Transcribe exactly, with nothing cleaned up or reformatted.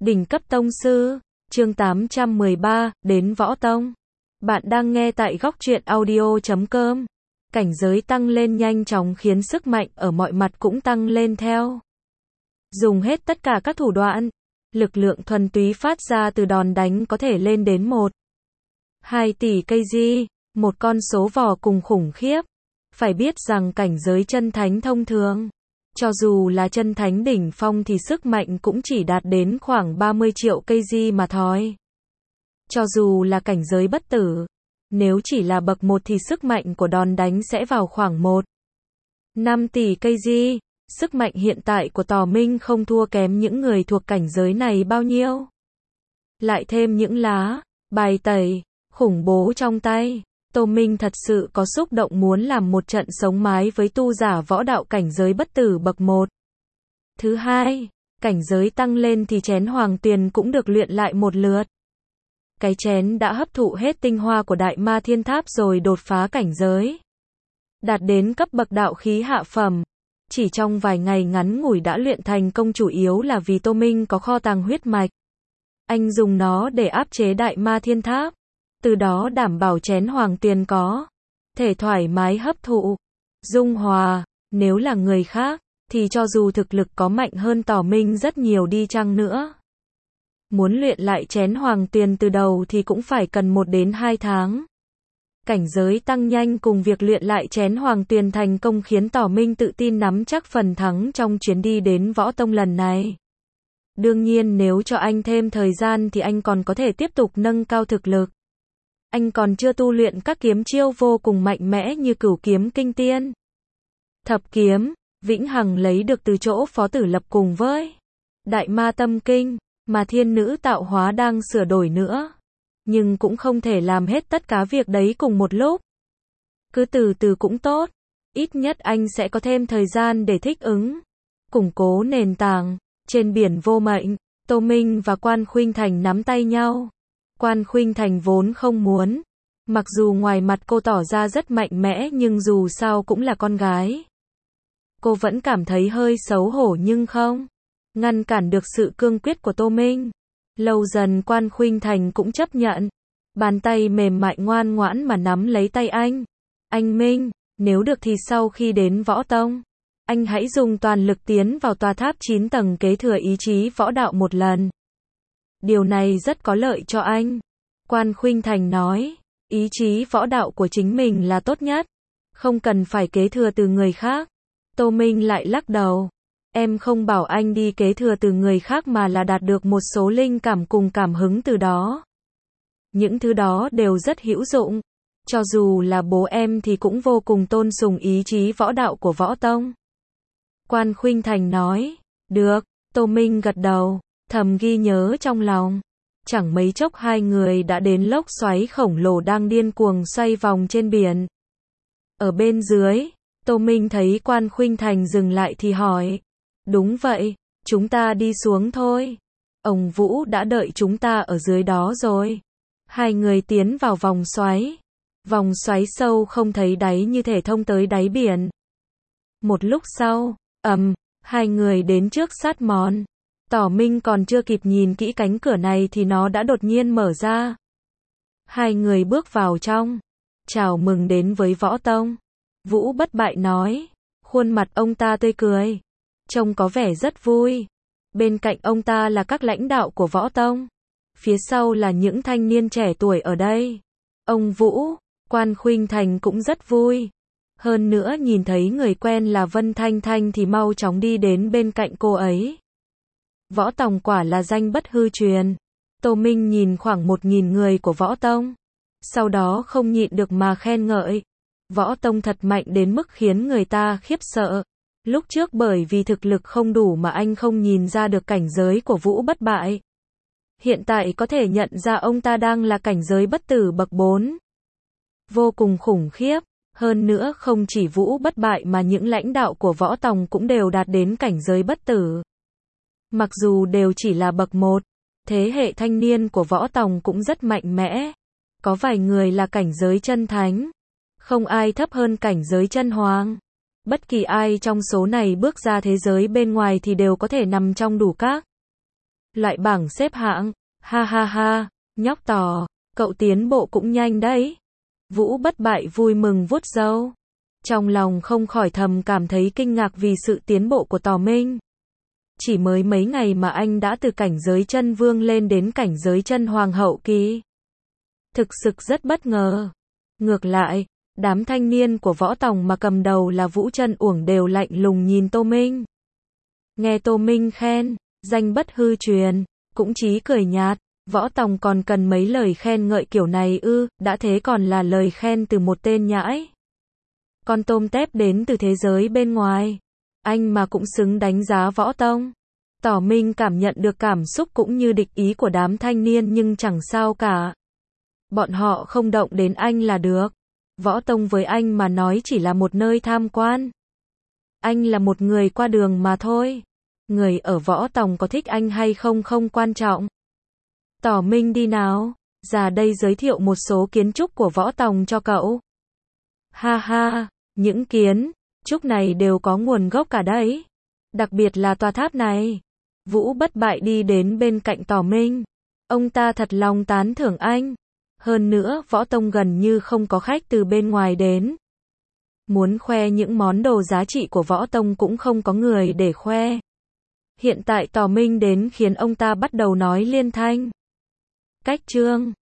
Đỉnh cấp tông sư, chương tám trăm mười ba, đến võ tông. Bạn đang nghe tại góc truyện audio chấm com. Cảnh giới tăng lên nhanh chóng khiến sức mạnh ở mọi mặt cũng tăng lên theo. Dùng hết tất cả các thủ đoạn, lực lượng thuần túy phát ra từ đòn đánh có thể lên đến một phẩy hai tỷ cây gi, một con số vô cùng khủng khiếp. Phải biết rằng cảnh giới chân thánh thông thường, cho dù là chân thánh đỉnh phong thì sức mạnh cũng chỉ đạt đến khoảng ba mươi triệu cây gi mà thôi. Cho dù là cảnh giới bất tử, nếu chỉ là bậc một thì sức mạnh của đòn đánh sẽ vào khoảng một phẩy năm tỷ cây gi. Sức mạnh hiện tại của Tỏ Minh không thua kém những người thuộc cảnh giới này bao nhiêu. Lại thêm những lá bài tẩy khủng bố trong tay, Tô Minh thật sự có xúc động muốn làm một trận sống mái với tu giả võ đạo cảnh giới bất tử bậc một. Thứ hai, cảnh giới tăng lên thì chén hoàng tuyền cũng được luyện lại một lượt. Cái chén đã hấp thụ hết tinh hoa của đại ma thiên tháp rồi đột phá cảnh giới, đạt đến cấp bậc đạo khí hạ phẩm. Chỉ trong vài ngày ngắn ngủi đã luyện thành công, chủ yếu là vì Tô Minh có kho tàng huyết mạch. Anh dùng nó để áp chế đại ma thiên tháp, từ đó đảm bảo chén hoàng tuyền có thể thoải mái hấp thụ, dung hòa. Nếu là người khác, thì cho dù thực lực có mạnh hơn Tỏ Minh rất nhiều đi chăng nữa, muốn luyện lại chén hoàng tuyền từ đầu thì cũng phải cần một đến hai tháng. Cảnh giới tăng nhanh cùng việc luyện lại chén hoàng tuyền thành công khiến Tỏ Minh tự tin nắm chắc phần thắng trong chuyến đi đến võ tông lần này. Đương nhiên nếu cho anh thêm thời gian thì anh còn có thể tiếp tục nâng cao thực lực. Anh còn chưa tu luyện các kiếm chiêu vô cùng mạnh mẽ như cửu kiếm kinh tiên, thập kiếm vĩnh hằng lấy được từ chỗ Phó Tử Lập cùng với đại ma tâm kinh mà thiên nữ tạo hóa đang sửa đổi nữa. Nhưng cũng không thể làm hết tất cả việc đấy cùng một lúc. Cứ từ từ cũng tốt, ít nhất anh sẽ có thêm thời gian để thích ứng, củng cố nền tảng. Trên biển vô mệnh, Tô Minh và Quan Khuynh Thành nắm tay nhau. Quan Khuynh Thành vốn không muốn, mặc dù ngoài mặt cô tỏ ra rất mạnh mẽ nhưng dù sao cũng là con gái. Cô vẫn cảm thấy hơi xấu hổ nhưng không ngăn cản được sự cương quyết của Tô Minh. Lâu dần Quan Khuynh Thành cũng chấp nhận, bàn tay mềm mại ngoan ngoãn mà nắm lấy tay anh. Anh Minh, nếu được thì sau khi đến võ tông, anh hãy dùng toàn lực tiến vào tòa tháp chín tầng kế thừa ý chí võ đạo một lần. Điều này rất có lợi cho anh. Quan Khuynh Thành nói, ý chí võ đạo của chính mình là tốt nhất, không cần phải kế thừa từ người khác. Tô Minh lại lắc đầu. Em không bảo anh đi kế thừa từ người khác mà là đạt được một số linh cảm cùng cảm hứng từ đó. Những thứ đó đều rất hữu dụng. Cho dù là bố em thì cũng vô cùng tôn sùng ý chí võ đạo của võ tông. Quan Khuynh Thành nói, được. Tô Minh gật đầu, thầm ghi nhớ trong lòng. Chẳng mấy chốc hai người đã đến lốc xoáy khổng lồ đang điên cuồng xoay vòng trên biển. Ở bên dưới, Tô Minh thấy Quan Khuynh Thành dừng lại thì hỏi, đúng vậy, chúng ta đi xuống thôi. Ông Vũ đã đợi chúng ta ở dưới đó rồi. Hai người tiến vào vòng xoáy. Vòng xoáy sâu không thấy đáy như thể thông tới đáy biển. Một lúc sau, ầm, hai người đến trước sát mòn. Tỏ Minh còn chưa kịp nhìn kỹ cánh cửa này thì nó đã đột nhiên mở ra. Hai người bước vào trong. Chào mừng đến với võ tông. Vũ Bất Bại nói. Khuôn mặt ông ta tươi cười, trông có vẻ rất vui. Bên cạnh ông ta là các lãnh đạo của võ tông. Phía sau là những thanh niên trẻ tuổi ở đây. Ông Vũ, Quan Khuynh Thành cũng rất vui. Hơn nữa nhìn thấy người quen là Vân Thanh Thanh thì mau chóng đi đến bên cạnh cô ấy. Võ tông quả là danh bất hư truyền. Tô Minh nhìn khoảng một nghìn người của võ tông, sau đó không nhịn được mà khen ngợi. Võ tông thật mạnh đến mức khiến người ta khiếp sợ. Lúc trước bởi vì thực lực không đủ mà anh không nhìn ra được cảnh giới của Vũ Bất Bại. Hiện tại có thể nhận ra ông ta đang là cảnh giới bất tử bậc bốn. Vô cùng khủng khiếp. Hơn nữa không chỉ Vũ Bất Bại mà những lãnh đạo của võ tông cũng đều đạt đến cảnh giới bất tử. Mặc dù đều chỉ là bậc một, thế hệ thanh niên của võ tông cũng rất mạnh mẽ. Có vài người là cảnh giới chân thánh. Không ai thấp hơn cảnh giới chân hoàng. Bất kỳ ai trong số này bước ra thế giới bên ngoài thì đều có thể nằm trong đủ các Loại bảng xếp hạng, ha ha ha, nhóc Tò, cậu tiến bộ cũng nhanh đấy. Vũ Bất Bại vui mừng vuốt râu. Trong lòng không khỏi thầm cảm thấy kinh ngạc vì sự tiến bộ của Tò Minh. Chỉ mới mấy ngày mà anh đã từ cảnh giới chân vương lên đến cảnh giới chân hoàng hậu kỳ. Thực sự rất bất ngờ. Ngược lại, đám thanh niên của Võ Tòng mà cầm đầu là Vũ Trân Uổng đều lạnh lùng nhìn Tô Minh. Nghe Tô Minh khen, danh bất hư truyền, cũng chí cười nhạt. Võ Tòng còn cần mấy lời khen ngợi kiểu này ư, đã thế còn là lời khen từ một tên nhãi. Con tôm tép đến từ thế giới bên ngoài. Anh mà cũng xứng đánh giá Võ Tông. Tỏ Minh cảm nhận được cảm xúc cũng như địch ý của đám thanh niên nhưng chẳng sao cả. Bọn họ không động đến anh là được. Võ Tông với anh mà nói chỉ là một nơi tham quan. Anh là một người qua đường mà thôi. Người ở Võ Tòng có thích anh hay không không quan trọng. Tỏ Minh đi nào, ra đây giới thiệu một số kiến trúc của Võ Tòng cho cậu. Ha ha, những kiến trúc này đều có nguồn gốc cả đấy. Đặc biệt là tòa tháp này. Vũ Bất Bại đi đến bên cạnh Tỏ Minh. Ông ta thật lòng tán thưởng anh. Hơn nữa, Võ Tông gần như không có khách từ bên ngoài đến. Muốn khoe những món đồ giá trị của Võ Tông cũng không có người để khoe. Hiện tại Tỏ Minh đến khiến ông ta bắt đầu nói liên thanh. Cách chương